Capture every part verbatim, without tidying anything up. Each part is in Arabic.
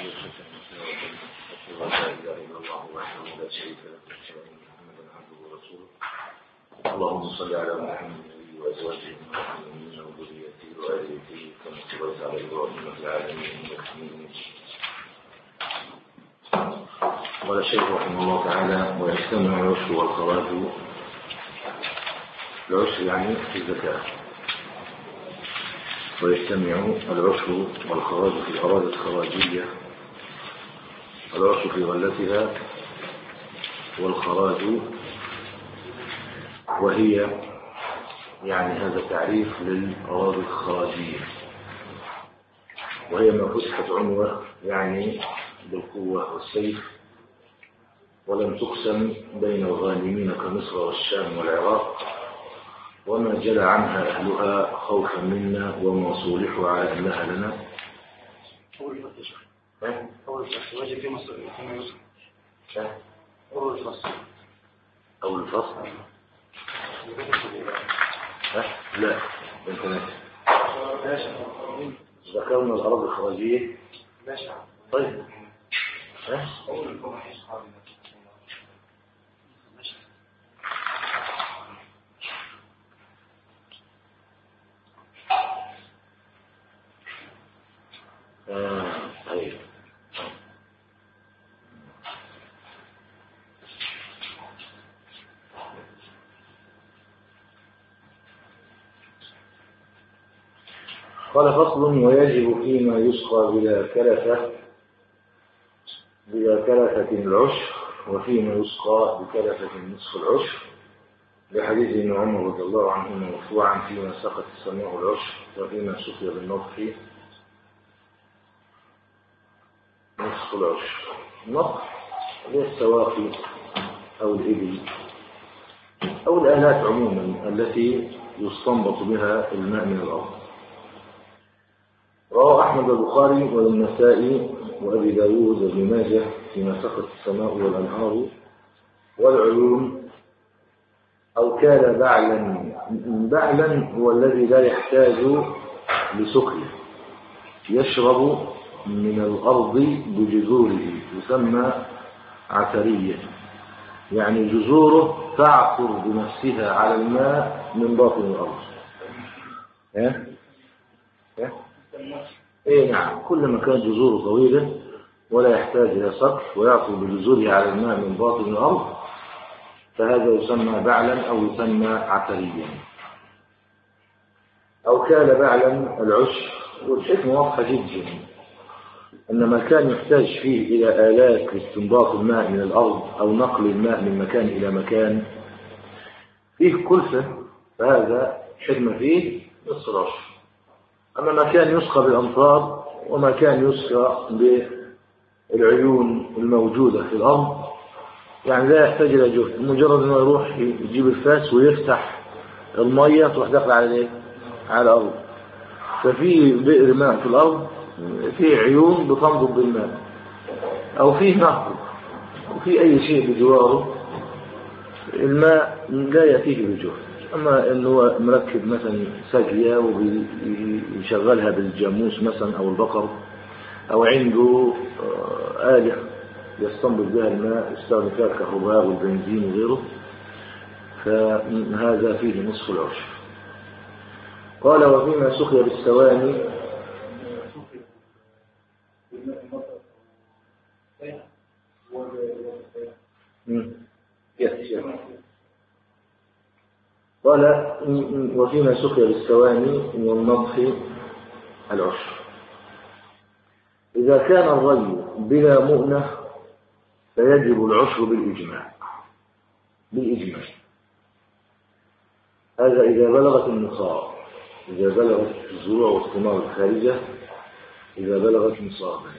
أشهد أن لا إله إلا الله وحده لا شريك له وأشهد أن محمدا عبده ورسوله. اللهم صل على محمد وأزواجه المؤمنين وذريته وآل بيته كما صليت على إبراهيم في العالمين إنك حميد مجيد. قال الشيخ رحمه الله تعالى: ويجتمع العشر والخراج. العشر يعني في الزكاة. ويجتمع العشر والخراج في الأراضي الخراجية، العشر في غلتها والخراج، وهي يعني هذا تعريف للأراضي الخراجية، وهي ما فتحت عنوة يعني بالقوة والسيف، ولم تقسم بين الغانمين كمصر والشام والعراق، وما جلى عنها أهلها خوفا منا ومصولحها على أنها لنا. أول الفصل أول الفصل واجب في مصر كما يوصف. أول الفصل أول الفصل لا أنت ناسي. ذكرنا الأراضي الخراجية. طيب أول الفصل آه، طيب. قال: فصل: ويجب فيما يسقى بلا كلفة بلا كلفة العشر، وفيما يسقى بكلفة نصف العشر، لحديث ابن عمر رضي الله عنهما مرفوعا: فيما سقت السماء العشر، وفيما سقي بالنطح نصف العشر. النطح هي السواقي أو الإبل أو الآلات عموما التي يستنبط بها الماء من الأرض. رواه أحمد البخاري والنسائي وأبي داود وابن ماجه فيما سقت السماء والأنهار والعيون، أو كان بعلا. بعلا هو الذي لا يحتاج لسقي، يشرب من الأرض بجذوره، يسمى عثرية، يعني جذوره تعثر بنفسها على الماء من باطن الأرض. ها؟ ها؟ إيه نعم، كل ما كانت جذوره طويلة ولا يحتاج إلى سقف ويعثر بجذوره على الماء من باطن الأرض، فهذا يسمى بعلا أو يسمى عثريا. أو كان بعلا العشر، والحكمة واضحة جدا، أن ما كان يحتاج فيه إلى آلات لاستنباط الماء من الأرض أو نقل الماء من مكان إلى مكان فيه كلفة، فهذا حكمة فيه نصف العشر. أما ما كان يسقى بالأمطار وما كان يسقى بالعيون الموجودة في الأرض، يعني لا يحتاج إلى جهد، مجرد أنه يروح يجيب الفاس ويفتح المية تروح داخل على إيه؟ على الأرض. ففي بئر ماء في الأرض، في عيون بتنضب بالماء، أو فيه نهر، وفي أي شيء بجواره الماء لا يأتيه بجهد. أما أنه مركب مثلا ساقية ويشغلها بالجاموس مثلا أو البقر، أو عنده آلة يستنبط بها الماء يستخدم فيها الكهرباء والبنزين وغيره، فهذا فيه نصف العشر. قال: وفيما سقي بالسواني. قال: وفيما سقي بالسواني والنضح العشر. إذا كان الري بلا مؤنة فيجب العشر بالإجماع. بالإجماع هذا إذا بلغت النصاب، إذا بلغت الزروع والثمار الخارجة، إذا بلغت نصابا.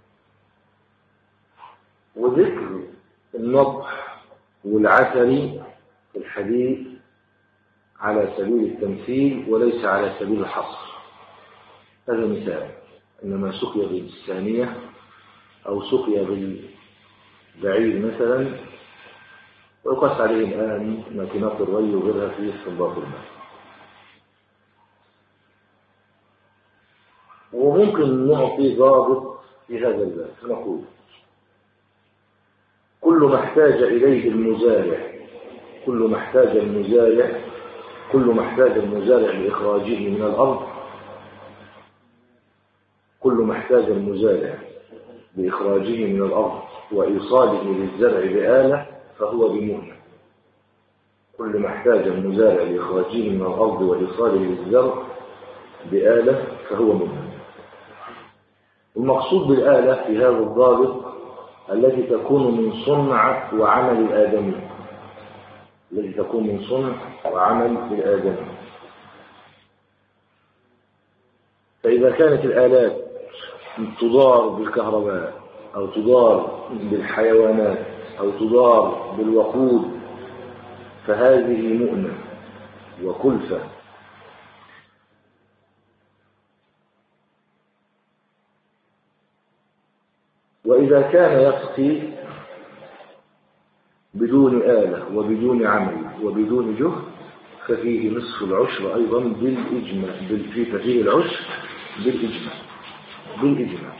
وذكر النضح والعثري في الحديث على سبيل التمثيل وليس على سبيل الحصر. هذا مثال، إنما سقي بالثانية أو سقي بالبعير مثلا، ويقاس عليه الآن ماكينات الري وغيرها في استنباط الماء. وممكن نعطي ضابط في هذا الباب نقول كل ما احتاج إليه المزارع كل ما احتاج المزارع كل ما احتاج المزارع لإخراجه من الأرض كل ما احتاج المزارع لإخراجه من الأرض وإيصاله للزرع بآلة فهو بمؤنة. كل ما احتاج المزارع لإخراجه من الأرض وإيصاله للزرع بآلة فهو مؤنة. المقصود بالآلة في هذا الضابط التي تكون من صنع وعمل الآدمي التي تكون من صنع وعمل الآدمي. فإذا كانت الآلات تدار بالكهرباء أو تدار بالحيوانات أو تدار بالوقود فهذه مؤنة وكلفة. وإذا كان يسقي بدون آلة وبدون عمل وبدون جهد ففيه نصف العشر أيضا بالإجماع ففيه العشر بالإجماع بالإجماع.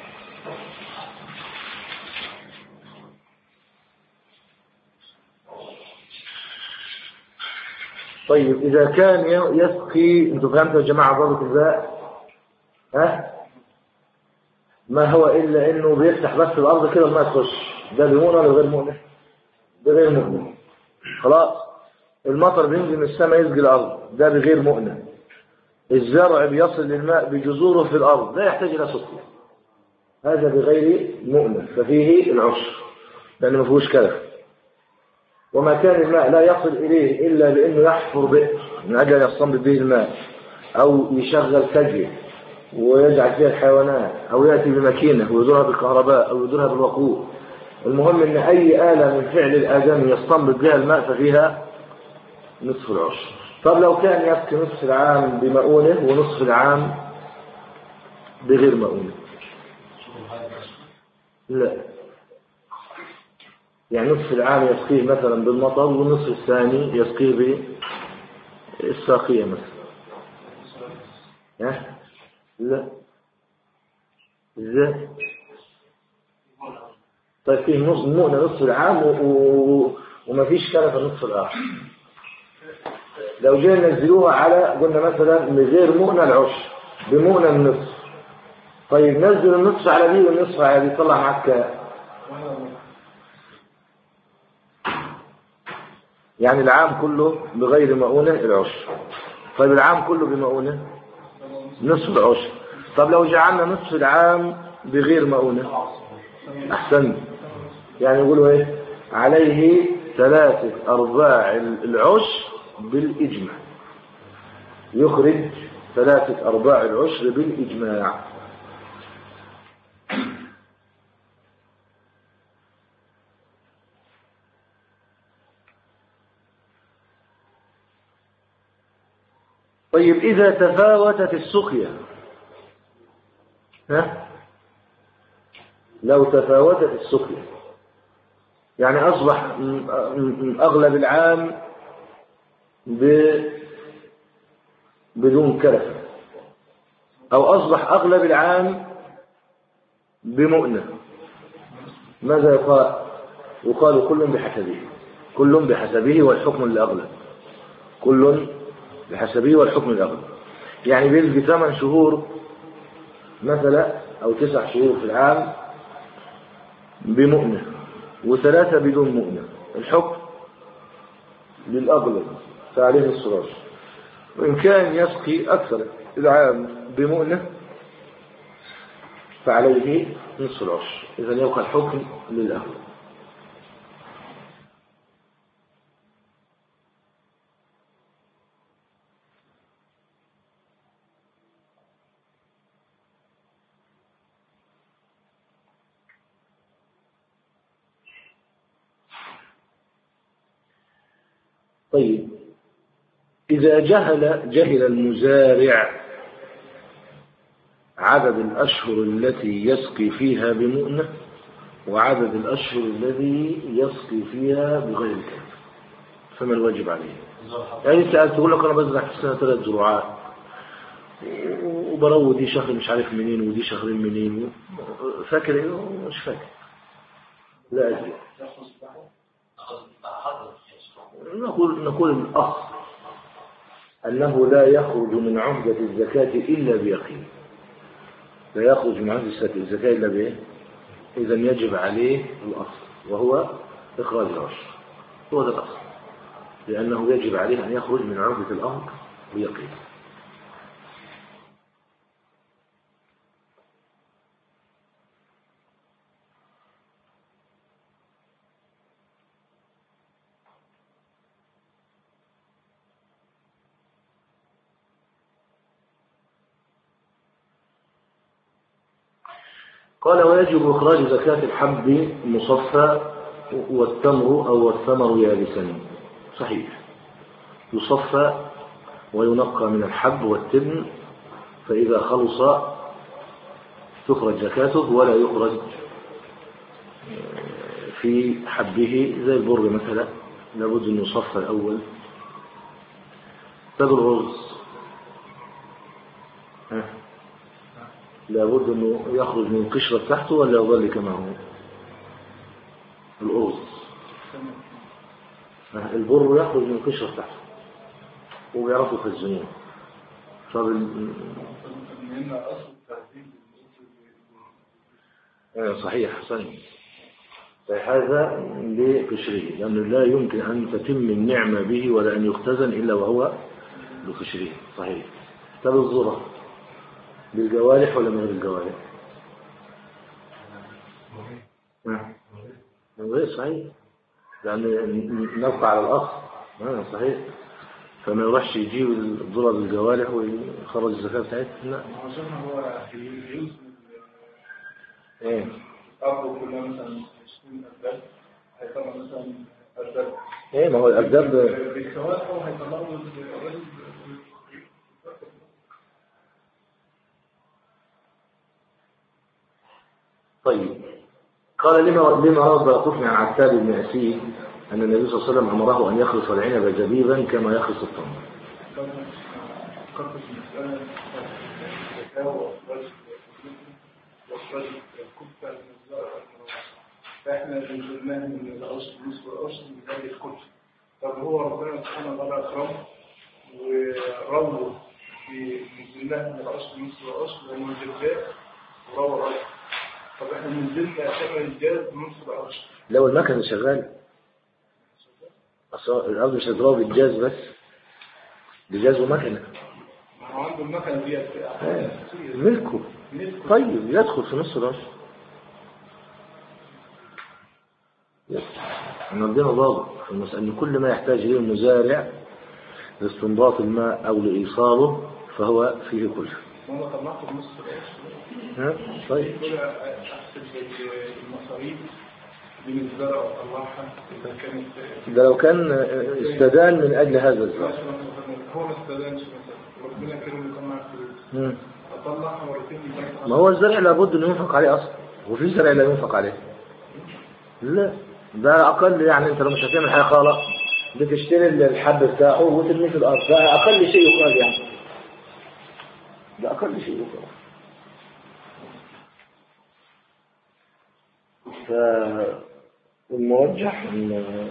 طيب إذا كان يسقي انتوا فهمتوا يا جماعة ضابط الباء ها ما هو إلا إنه بيفتح بس الأرض كده ما تخش ده بمؤنة ولا غير مؤنة؟ بغير مؤنة. خلاص المطر بينزل من السماء يسقي الأرض ده بغير مؤنة. الزرع بيصل للماء بجذوره في الأرض لا يحتاج إلى سقي هذا بغير مؤنة ففيه العشر لأنه ما فيهوش كلف. وما كان الماء لا يصل إليه إلا بأنه يحفر بئر من أجل يستنبط به الماء أو يشغل سجل ويجعل فيها الحيوانات أو يأتي بماكينة ويدورها بالكهرباء أو يدورها بالوقود. المهم أن أي آلة من فعل الآدمي يستنبط بها الماء ففيها نصف العشر. طب لو كان يبكي نصف العام بمؤونة ونصف العام بغير مؤونة لا يعني نصف العام يسقيه مثلا بالمطر والنصف الثاني يسقيه بالساقية مثلا ها لا ازاي طيب فيه نص مؤنة نصف العام و... و... وما فيش كلفة نصف الآخر. لو جينا ننزلوها على قلنا مثلا من غير مؤنة العشر بمؤنة النصف طيب نزل النصف على دي والنصف على دي طلع معك يعني العام كله بغير مؤونة العشر. طيب العام كله بمؤونة نصف العشر. طب لو جعلنا نصف العام بغير مؤونة أحسن يعني يقولوا ايه عليه ثلاثة أرباع العشر بالإجماع يخرج ثلاثة أرباع العشر بالإجماع. طيب إذا تفاوتت السقيا ها لو تفاوتت السقيا يعني أصبح أغلب العام بدون كلفة أو أصبح أغلب العام بمؤنة ماذا يقال؟ يقال كل بحسبه كل بحسبه والحكم الأغلب كل بحسبه والحكم الأغلب. يعني بيلقي ثمان شهور مثلا أو تسع شهور في العام بمؤنة وثلاثة بدون مؤنة الحكم للأغلب فعليه الصراج. وإن كان يسقي أكثر العام بمؤنة فعليه نصف العشر. إذا يبقى الحكم للأغلب. طيب إذا جهل جهل المزارع عدد الأشهر التي يسقي فيها بمؤنة وعدد الأشهر الذي يسقي فيها بغير كلفة فما الواجب عليه؟ يعني سألت تقول لك أنا بزرع في السنة ثلاث زروعات وبرو دي شهر مش عارف منين ودي شهرين منين، فاكر ايه؟ مش فاكر. لا أدري. نقول نقول الأصل أنه لا يخرج من عهدة الزكاة إلا بيقين، لا يخرج من عهدة الزكاة إلا بإيه؟ إذا يجب عليه الأصل وهو إخراج العشر، هو ده الأصل، لأنه يجب عليه أن يخرج من عهدة الأمر بيقين. قال ويجب إخراج زكاة الحب مصفى والتمر أو الثمر يابسا. صحيح، يصفى وينقى من الحب والتبن، فإذا خلص تخرج زكاته، ولا يخرج في حبه زي البر مثلا، لابد أن يصفى الأول. طب الرز لابد أنه يخرج من قشرة تحته ولا يظل كما هو؟ الأرز البر يخرج من قشرة تحته وبيعرفوا في الزنون. طب صحيح حسن، هذا لقشره، لأنه لا يمكن أن تتم النعمة به ولا أن يختزن إلا وهو لقشره. صحيح. طب الذرة بالجوارح ولا من غير الجوارح؟ من غير. صحيح، لأن نبقى على الأصل. صحيح، فما يروحش يجيب الذرة بالجوارح ويخرج الزكاة بتاعتها. لا، هو ايه أرضه كلها مثلا عشرين أرداب، هيطلع مثلا أرداب. ايه ما هو الأرداب بالسواء أو هيطلعوا. طيب، قال لما لما روى قفنا عن عتاب بن أسيد أن النبي صلى الله عليه وسلم أمره أن يخلص العنب زبيبا كما يخلص التمر. فاحنا نزلناه من العشر نصف العشر من هذه الكتب. طب هو ربنا سبحانه وتعالى اكرم وروى في نزلناه من العشر نصف العشر لانه الجزاء وروى العشر. طب احنا نزلنا ثمن الجاز نصف العشر. لو المكنه شغال اصل الارض مش هتضرب بالجاز بس، بجاز ومكنه. ما هو عنده المكنه دي ملكه. طيب يدخل في نصف العشر. عندنا ضابط في المسألة أن كل ما يحتاج إليه المزارع لاستنباط الماء أو لإيصاله فهو فيه كله. ما طلعته بنص العشر. طيب. أحسب المصاريف من الزرع وطلعها إذا كانت. ده لو كان استدان من أجل هذا الزرع. هو ما استدانش مثلا، ربنا كريم يطلع فلوس. أطلعها مرتين. ما هو الزرع لابد إنه ينفق عليه أصلا، وفي زرع لا ينفق عليه. لا، ده أقل، يعني أنت لو مش هتعمل حاجة خالص بتشتري الحب بتاعه وترميه في الأرض، ده أقل شيء يقال، يعني ده أقل شيء يقال. فالمرجح إن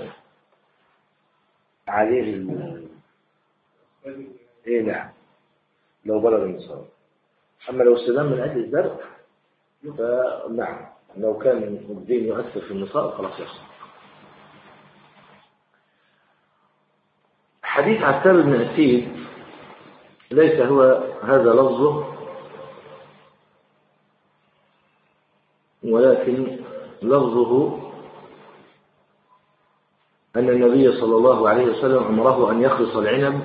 عليه ال إيه نعم لو بلغ النصاب. أما لو استدام من أجل الزرع فنعم، لو كان الدين يؤثر في النصاب خلاص يحصل. حديث عتاب بن أسيد ليس هو هذا لفظه، ولكن لفظه أن النبي صلى الله عليه وسلم أمره أن يخرص العنب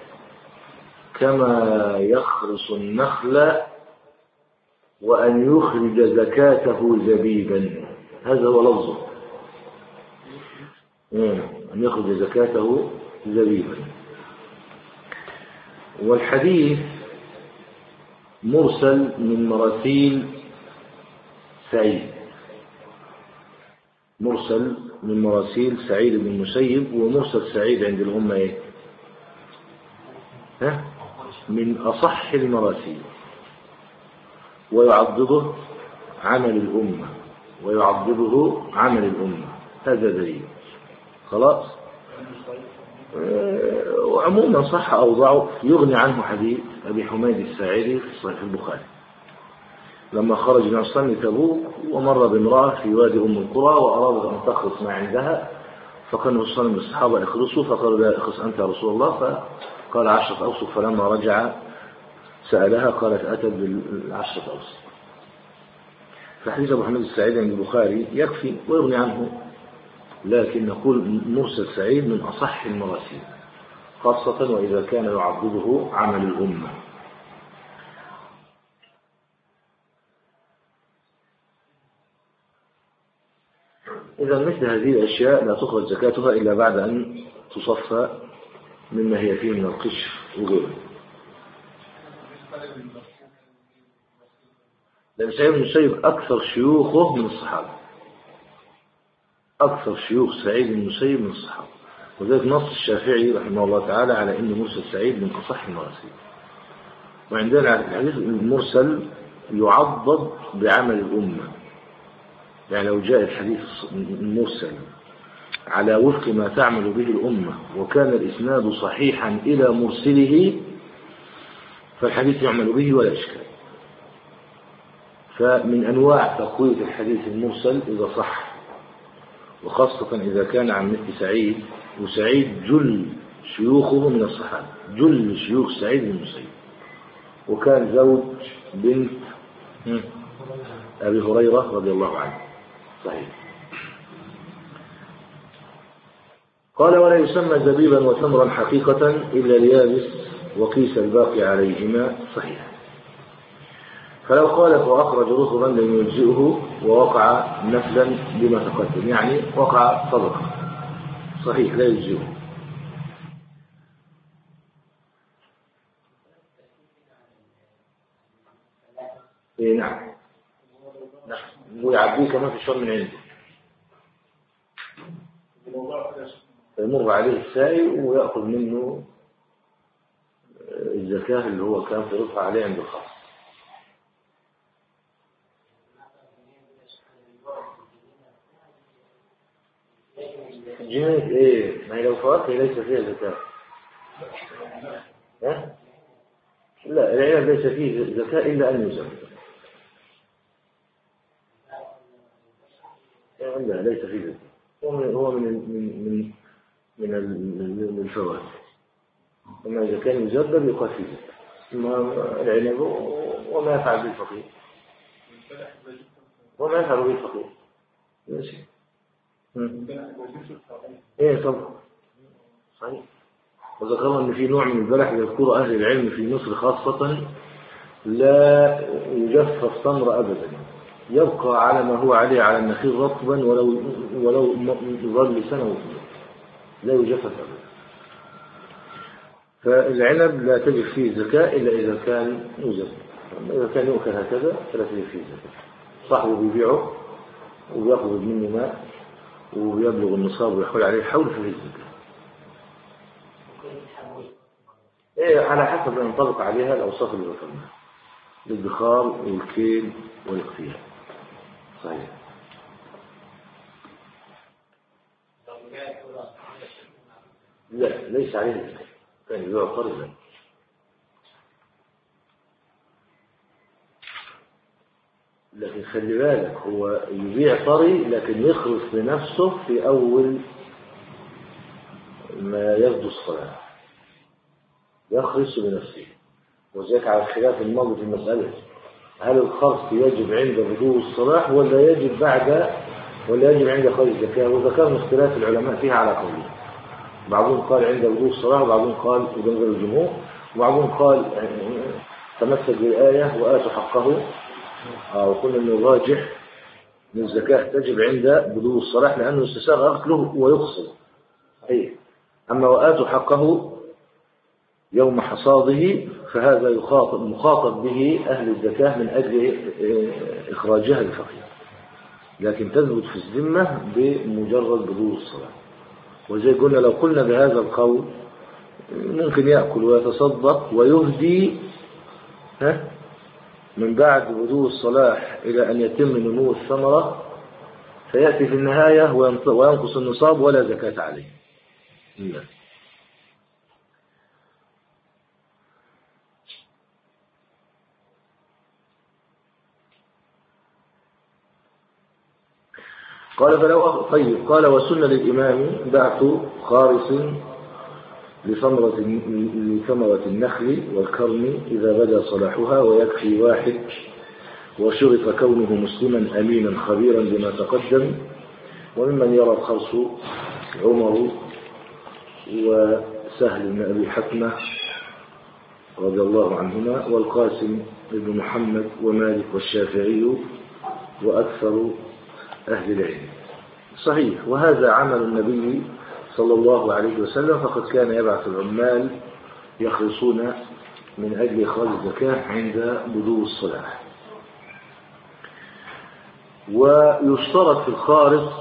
كما يخرص النخل وأن يخرج زكاته زبيبا. هذا هو لفظه، أن يخرج زكاته زبيبا. والحديث مرسل من مراسيل سعيد، مرسل من مراسيل سعيد بن المسيب. ومرسل سعيد عند الأمة إيه؟ ها؟ من أصح المراسيل. ويعضده عمل الأمة ويعضده عمل الأمة، هذا دليل. خلاص. وعموما صح أو ضعف يغني عنه حديث أبي حميد الساعدي في صحيح البخاري لما خرج من أصلا تبوك ومر بامرأة في وادي أم القرى وأرادت أن تخلص ما عندها، فكان الرسول من الصحابة اخلصوا، فقال لا اخلص أنت يا رسول الله، فقال عشرة أوسق، فلما رجع سألها قالت أتت بالعشرة أوسق. فحديث أبو حميد الساعدي عند البخاري يكفي ويغني عنه، لكن نقول مرسل سعيد من أصح المراسيل، خاصة وإذا كان يعضده عمل الأمة. إذا مثل هذه الأشياء لا تخرج زكاتها إلا بعد أن تصفى مما هي فيه من القشر وغيره. لأن سعيد بن المسيب أكثر شيوخه من الصحابة، أكثر شيوخ سعيد بن المسيب من الصحابة، وذلك نص الشافعي رحمه الله تعالى على أن مرسل سعيد من أصح المراسيل. وعندنا الحديث المرسل يعضد بعمل الأمة، يعني لو جاء الحديث المرسل على وفق ما تعمل به الأمة وكان الإسناد صحيحا إلى مرسله فالحديث يعمل به ولا إشكال. فمن أنواع تقوية الحديث المرسل إذا صح، وخاصة إذا كان عن مثل سعيد، وسعيد جل شيوخه من الصحابة، جل شيوخ سعيد بن المسيب، وكان زوج بنت أبي هريرة رضي الله عنه. صحيح. قال ولا يسمى زبيبا وتمرا حقيقة إلا اليابس وقيس الباقي عليهما. صحيح. فلو خالف وأخرج رطبا لم يجزئه ووقع نفلا بما تقدم، يعني وقع صدقة، صحيح لا يجزئه. إيه نعم، ويعبيه كمان في الشر من عنده، يمر عليه السائل ويأخذ منه الزكاة اللي هو كان في رفع عليه عند الخاص. جنيه ايه؟ ما هي لو فواكه ليس فيها زكاة. ها؟ لا، العنب ليس فيه زكاة إلا أن يزكى. لا ليس فيه زكاة، هو من هو من من من من الفواكه. أما إذا كان يزبر يقال فيه زكاة. أما العنب وما يفعل بالفقير، وما يفعل بالفقير ماشي. ايه طبعا صحيح. وذكرنا ان في نوع من البلح يذكر اهل العلم في مصر خاصة لا يجفف تمر ابدا، يبقى على ما هو عليه على النخيل رطبا ولو ولو يظل سنة وسنة، لا يجفف ابدا. فالعنب لا تجب فيه زكاة الا اذا كان مزبر، اذا كان يؤكل هكذا فلا تجب فيه زكاة. صاحبه بيبيعه ويأخذ منه ماء ويبلغ النصاب ويحول عليه الحول في الزكاة. إيه على حسب أن ينطبق عليها الأوصاف اللي ذكرناها، الادخار والكيل والاقتيال. صحيح. لا ليس عليه الزكاة، كان يبيع قرضا. لكن خلي بالك هو يبيع طري لكن يخلص لنفسه في أول ما يبدو الصلاة، يخلص لنفسه. وذلك على الخلاف الماضي في المسألة، هل الخلص يجب عند بدو الصلاة ولا يجب بعد ولا يجب عند خرج الزكاة؟ وذكرنا اختلاف العلماء فيها على قولين، بعضهم قال عند بدو الصلاة وبعضهم قال وذكر الجمهور، وبعضهم قال تمسك بالآية وآتوا حقه. وقلنا أن الراجح من الزكاة تجب عند بدو الصلاح لأنه استساغ أكله ويقصد. أي أما وآتوا حقه يوم حصاده فهذا يخاطب مخاطب به أهل الزكاة من أجل إخراجها للفقير، لكن تثبت في الذمة بمجرد بدو الصلاح. وزي قلنا لو قلنا بهذا القول ممكن يأكل ويتصدق ويهدي ها من بعد بدو الصلاح إلى أن يتم نمو الثمرة فيأتي في النهاية وينقص النصاب ولا زكاة عليه. لا. قال فلو طيب قال وسن للإمام بعث خارص لثمرة لثمرة النخل والكرم إذا بدا صلاحها ويكفي واحد وشرط كونه مسلما أمينا خبيرا بما تقدم. وممن يرى الخرص عمر وسهل بن أبي حكمة رضي الله عنهما والقاسم بن محمد ومالك والشافعي وأكثر أهل العلم. صحيح. وهذا عمل النبي صلى الله عليه وسلم فقد كان يبعث العمال يخلصون من أجل إخراج الزكاة عند بدو الصلاح. ويشترط في الخارص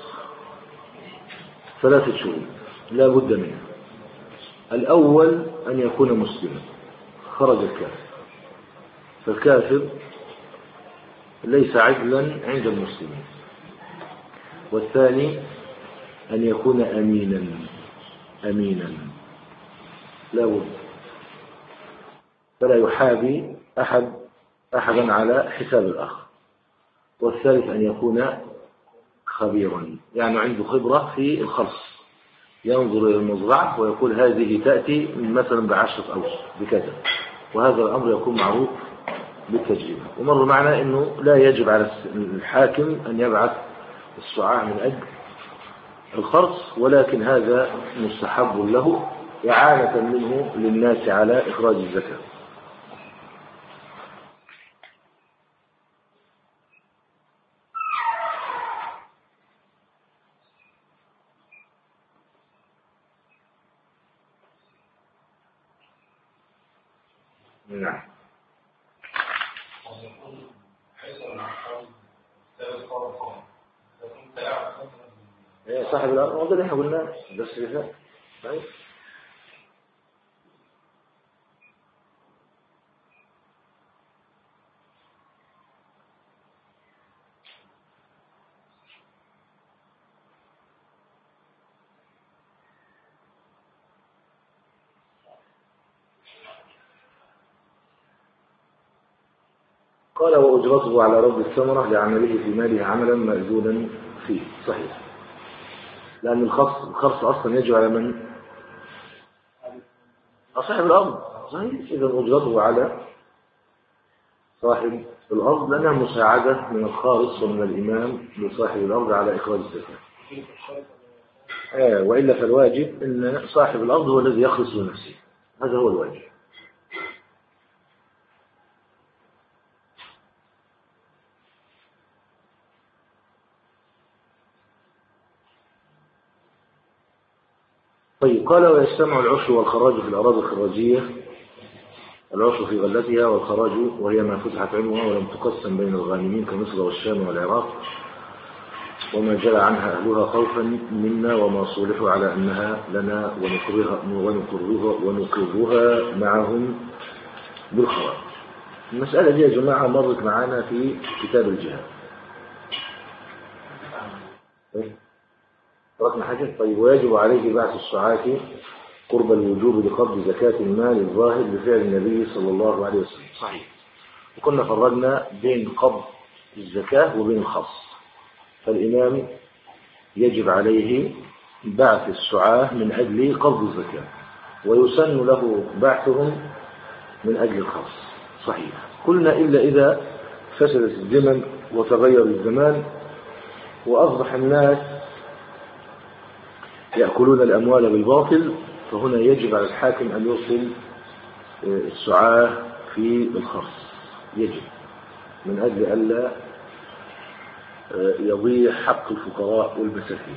ثلاثة شروط لا بد منها. الأول أن يكون مسلما خرج الكافر، فالكافر ليس عدلا عند المسلمين. والثاني أن يكون أمينا أمينا لا بد فلا يحابي أحد أحدا على حساب الآخر. والثالث أن يكون خبيرا يعني عنده خبرة في الخلص، ينظر إلى المزرعة ويقول هذه تأتي مثلا بعشرة أوسق بكذا، وهذا الأمر يكون معروف بالتجربة. ومر معنا أنه لا يجب على الحاكم أن يبعث السعاة من أجل الخرص، ولكن هذا مستحب له إعانة منه للناس على إخراج الزكاة. نعم. صاحب الأرض وده اللي احنا قلناه بس اللي فات. طيب قال وأجرته على رب الثمرة لعمله في ماله عملا مأذونا فيه. صحيح. لأن الخرص الخرص أصلا يجب على من؟ صاحب الأرض. صحيح. إذا أجرته على صاحب الأرض لأنها مساعدة من الخارص ومن الإمام لصاحب الأرض على إخراج الزكاة. آه وإلا فالواجب أن صاحب الأرض هو الذي يخلص لنفسه، هذا هو الواجب. طيب قال ويجتمع العشر والخراج في الأراضي الخراجية، العشر في غلتها والخراج وهي ما فتحت عنوها ولم تقسم بين الغانمين كمصر والشام والعراق وما جرى عنها أهلها خوفا منا وما صولحوا على أنها لنا ونقرها, ونقرها, ونقرها معهم بالخراج. المسألة دي يا جماعة مرت معانا في كتاب الجهاد. رقم حاجة. طيب ويجب عليه بعث السعاة قرب الوجوب بقبض زكاة المال الظاهر بفعل النبي صلى الله عليه وسلم. صحيح. وكنا فرقنا بين قبض الزكاة وبين الخص. فالإمام يجب عليه بعث السعاة من أجل قبض الزكاة، ويسن له بعثهم من أجل الخص. صحيح. قلنا إلا إذا فسدت الزمن وتغير الزمان وأصبح الناس يأكلون الأموال بالباطل، فهنا يجب على الحاكم أن يرسل السعاة في الخرص، يجب من أجل ألا يضيع حق الفقراء والمساكين.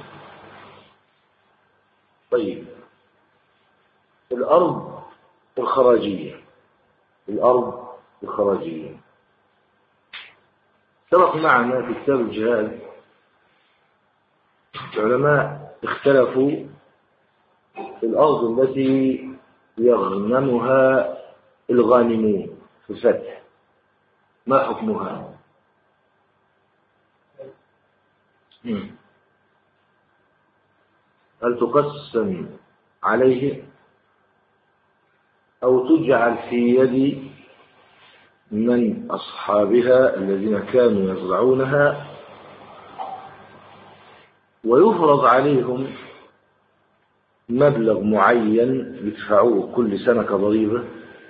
طيب الأرض الخراجية، الأرض الخراجية سبق معنا في كتاب الجهاد العلماء اختلفوا في الأرض التي يغنمها الغانمون في الفتح، ما حكمها؟ هل تقسم عليه أو تجعل في يد من أصحابها الذين كانوا يزرعونها ويفرض عليهم مبلغ معين يدفعوه كل سنة كضريبة،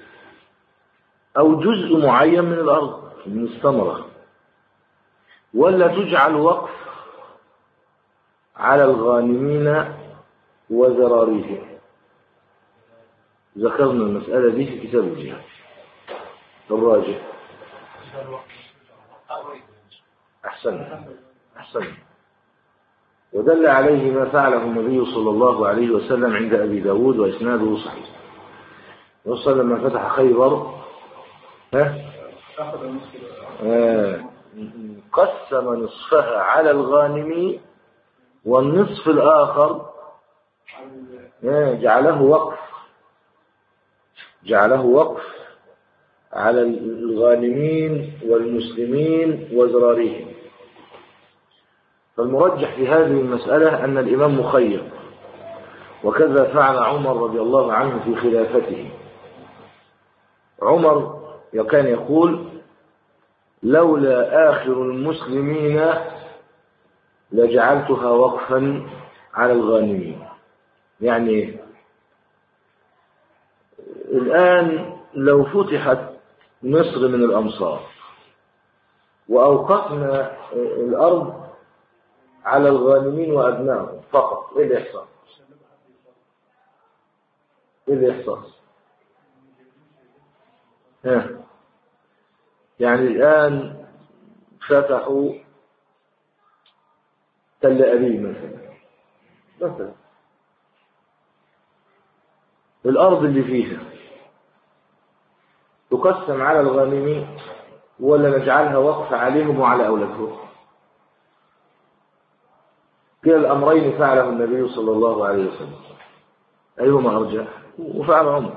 أو جزء معين من الأرض من الثمرة، ولا تجعل وقف على الغانمين وذراريهم؟ ذكرنا المسألة دي في كتاب الجهاد الراجع. أحسن أحسن ودل عليه ما فعله النبي صلى الله عليه وسلم عند أبي داود وإسناده صحيح. وصل لما فتح خيبر ها آه. قسم نصفها على الغانم والنصف الآخر آه. جعله وقف جعله وقف على الغانمين والمسلمين وزراريهم. فالمرجح في هذه المسألة أن الإمام مخير، وكذا فعل عمر رضي الله عنه في خلافته. عمر كان يقول لولا آخر المسلمين لجعلتها وقفا على الغانمين. يعني الآن لو فتحت مصر من الأمصار وأوقفنا الأرض على الغانمين وأبنائهم فقط، إيه اللي يحصل؟ إيه اللي يحصل؟ ها. يعني الآن فتحوا تل أبيب مثلا مثلا الأرض اللي فيها تقسم على الغانمين ولا نجعلها وقف عليهم وعلى أولادهم؟ كلا الأمرين فعله النبي صلى الله عليه وسلم، أيهما أرجح؟ وفعل عمر.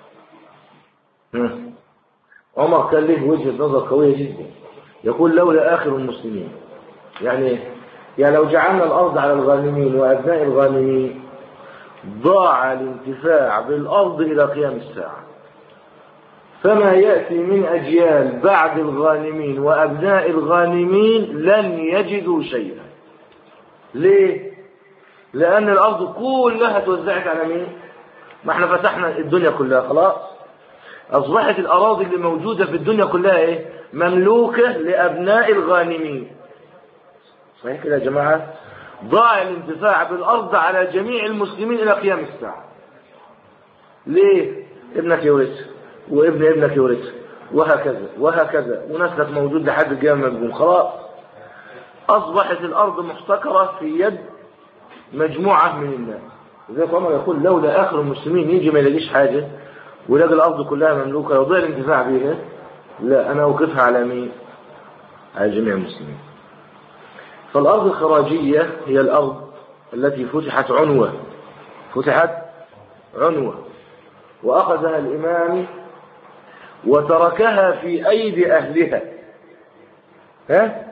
عمر كان له وجهة نظر قوية جدا، يقول لولا آخر المسلمين، يعني يعني لو جعلنا الأرض على الغانمين وأبناء الغانمين ضاع الانتفاع بالأرض إلى قيام الساعة، فما يأتي من أجيال بعد الغانمين وأبناء الغانمين لن يجدوا شيئا. ليه؟ لأن الأرض كلها توزعت على مين؟ ما احنا فتحنا الدنيا كلها خلاص، أصبحت الأراضي اللي موجودة في الدنيا كلها إيه؟ مملوكة لأبناء الغانمين. صحيح كده يا جماعة؟ ضاع الانتفاع بالأرض على جميع المسلمين إلى قيام الساعة. ليه؟ ابنك يورث وابن ابنك يورث وهكذا وهكذا، ونسلك موجود لحد القيامة مجموع. خلاص أصبحت الأرض محتكرة في يد مجموعة من الناس. زي عمر يقول لولا آخر المسلمين يجي ما يلاقيش حاجة ويلاقي الأرض كلها مملوكة يضيع الانتفاع بها، لا أنا أوقفها على مين؟ على جميع المسلمين. فالأرض الخراجية هي الأرض التي فتحت عنوة فتحت عنوة وأخذها الإمام وتركها في أيدي أهلها، ها؟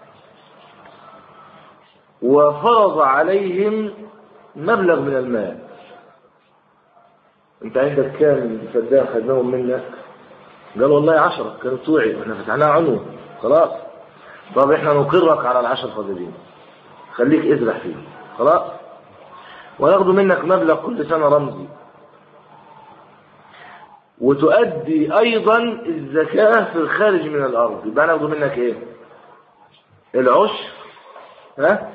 وفرض عليهم مبلغ من المال. انت عندك كام فدان خدناهم منك؟ قال والله عشرة كانوا توعي واحنا فتحناها عنوة خلاص. طب احنا نقرك على العشر فدادين، خليك ازرع فيه خلاص، وناخذ منك مبلغ كل سنة رمزي، وتؤدي ايضا الزكاة في الخارج من الارض. يبقى ناخذ منك ايه؟ العشر، ها،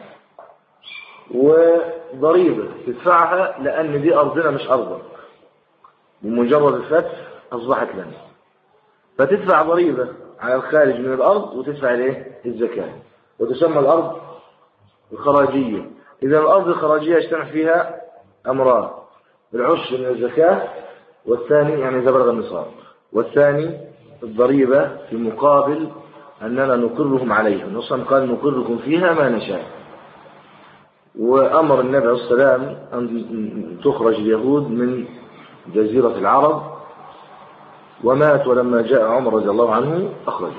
وضريبة تدفعها لان دي ارضنا مش ارضك، بمجرد الفتح اصبحت لنا، فتدفع ضريبة على الخارج من الارض وتدفع الايه؟ الزكاة، وتسمى الارض الخراجية. اذا الارض الخراجية يجتمع فيها امران: العشر من الزكاة، والثاني يعني إذا بلغ النصاب، والثاني الضريبة في مقابل أننا نقرهم عليها. النصاب قال نقركم فيها ما نشاء. وأمر النبي عليه السلام أن تخرج اليهود من جزيرة العرب ومات ولما جاء عمر رضي الله عنه أخرجه.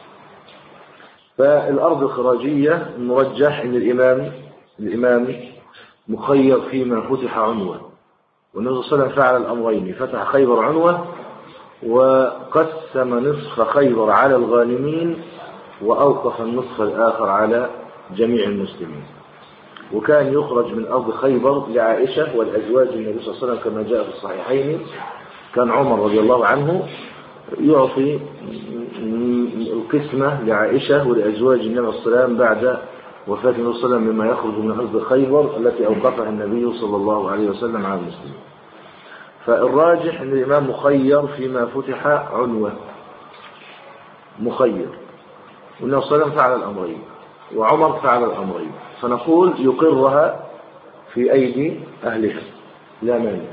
فالأرض الخراجية المرجح أن الإمام الإمام مخير فيما فتح عنوة، والنبي صلى الله عليه وسلم فعل الأمرين، فتح خيبر عنوة وقسم نصف خيبر على الغانمين وأوقف النصف الآخر على جميع المسلمين. وكان يخرج من أرض خيبر لعائشة والأزواج النبي صلى الله عليه وسلم كما جاء في الصحيحين. كان عمر رضي الله عنه يعطي القسمة لعائشة ولأزواج النبي صلى الله عليه وسلم بعد وفاة النبي صلى الله عليه وسلم مما يخرج من أرض خيبر التي أوقفها النبي صلى الله عليه وسلم على المسلمين. فالراجح أن الإمام مخير فيما فتح عنوة، مخير، والنبي صلى الله عليه وسلم فعل الأمرين وعمر فعل الأمرين، فنقول يقرها في أيدي أهلها لا مانع،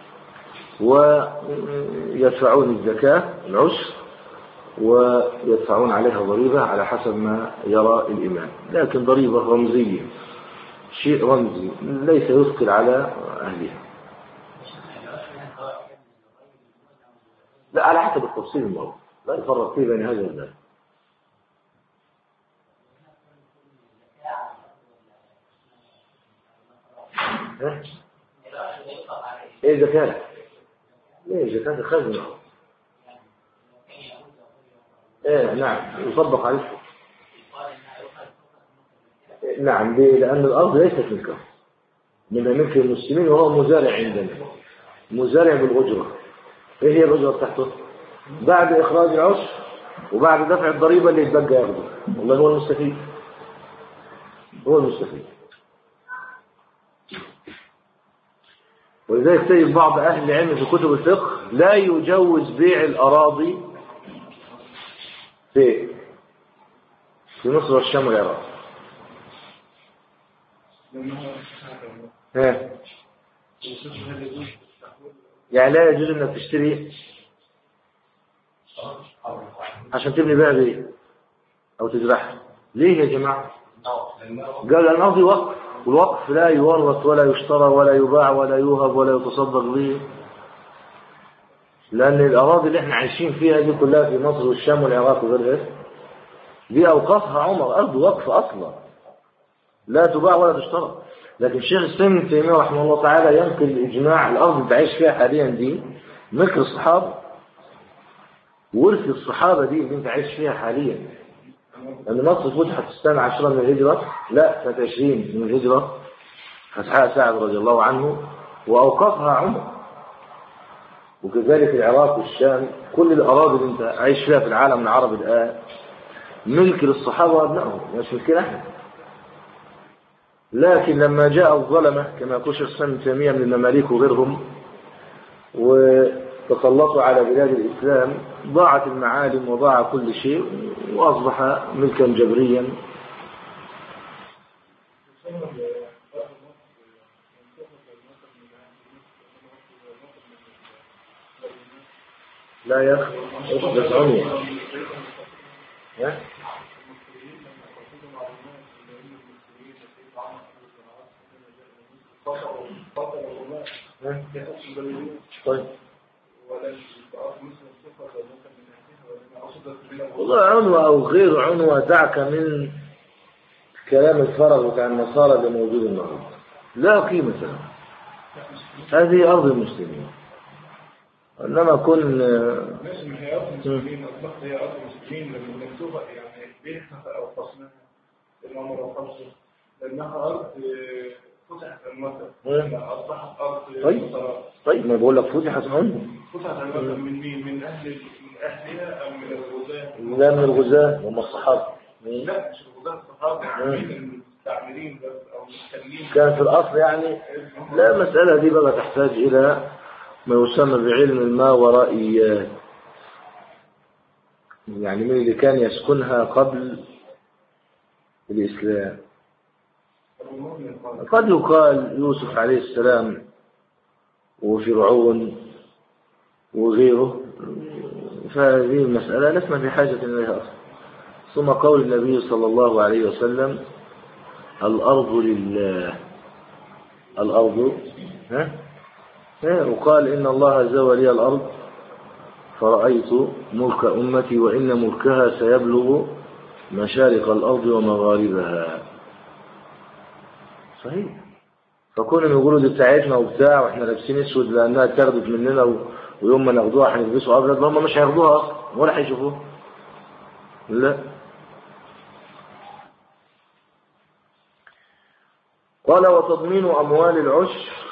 ويدفعون الزكاة العشر ويدفعون عليها ضريبة على حسب ما يرى الإمام، لكن ضريبة رمزية، شيء رمزي ليس يثقل على أهلها. لا، على حسب التفصيل الموضوع، لا يفرق فيه بين هذا والذاك. ايه زكاة؟ ايه زكاة الخزنة؟ ايه نعم يطبق عليه. نعم، لأن الأرض ليست ملكه، من ملك المسلمين، وهو مزارع عندنا، مزارع بالأجرة. ايه هي الأجرة بتاعته؟ بعد إخراج العشر وبعد دفع الضريبة اللي يتبقى ياخده، والله هو المستفيد، هو المستفيد. ولذلك تجد بعض أهل العلم في كتب الفقه لا يجوز بيع الأراضي في في مصر والشام والعراق. ها، يعني لا يجوز انك تشتري عشان تبني بقى بيه او تزرعها. ليه يا جماعه؟ قال الارض وقف، والوقف لا يورث ولا يشترى ولا يباع ولا يوهب ولا يتصدق به، لان الاراضي اللي احنا عايشين فيها دي كلها في مصر والشام والعراق وغيرها دي اوقفها عمر، ارض وقف اصلا لا تباع ولا تشترى. لكن الشيخ الإسلام ابن تيمية رحمه الله تعالى ينقل الإجماع، الأرض اللي تعيش فيها حاليا دي ملك الصحابة، ورث الصحابة دي اللي انت عايش فيها حاليا. لأن مصر فتحت في السنة عشرة من الهجرة، لا سنة عشرين من الهجرة، فتحها سعد رضي الله عنه وأوقفها عمر. وكذلك العراق والشام، كل الأراضي اللي انت عايش فيها في العالم العربي الآن ملك للصحابة وأبنائهم، مش ملكنا احنا. لكن لما جاء الظلمة كما يقول الشيخ الإسلام ابن تيمية من المماليك وغيرهم وتسلطوا على بلاد الإسلام، ضاعت المعالم وضاع كل شيء وأصبح ملكا جبريا. لا يخرج عنوة. طيب والله عنوة أو غير عنوة دعك من كلام الفرغ بتاع النصارى اللي موجود النهارده، لا قيمة له. هذه أرض المسلمين، إنما كن هي أرض المسلمين، أصبحت هي أرض المسلمين لما نكتبها يعني بيتها أو قسمها الأمر وخلصه، لأنها أرض فتحت المدى، أصبحت أرض. طيب طيب ما بقول لك فتحت عنوة. فتحت المدى من مين؟ من أهل من أهلها أم من الغزاة؟ لا من الغزاة، هم الصحابة. لا مش الغزاة، الصحابة من المستعمرين بس أو المستقلين. كان في الأصل يعني. لا، المسألة دي بقى تحتاج إلى ما يسمى بعلم الماورائيات، يعني من اللي كان يسكنها قبل الإسلام. قد يقال يوسف عليه السلام وفرعون وغيره، فهذه المسألة لسنا في حاجة إليها أصلا. ثم قول النبي صلى الله عليه وسلم الأرض لله، الأرض ها؟ ها؟ وقال إن الله زوى لي الأرض فرأيت ملك أمتي وإن ملكها سيبلغ مشارق الأرض ومغاربها. صحيح. فكونهم يقولوا دي بتاعتنا وبتاع واحنا لابسين اسود لانها اتاخدت مننا ويوم ما ناخدوها هنلبسوا ابيض، هم مش هياخدوها اصلا ولا هيشوفوها. لا. قال وتضمين اموال العشر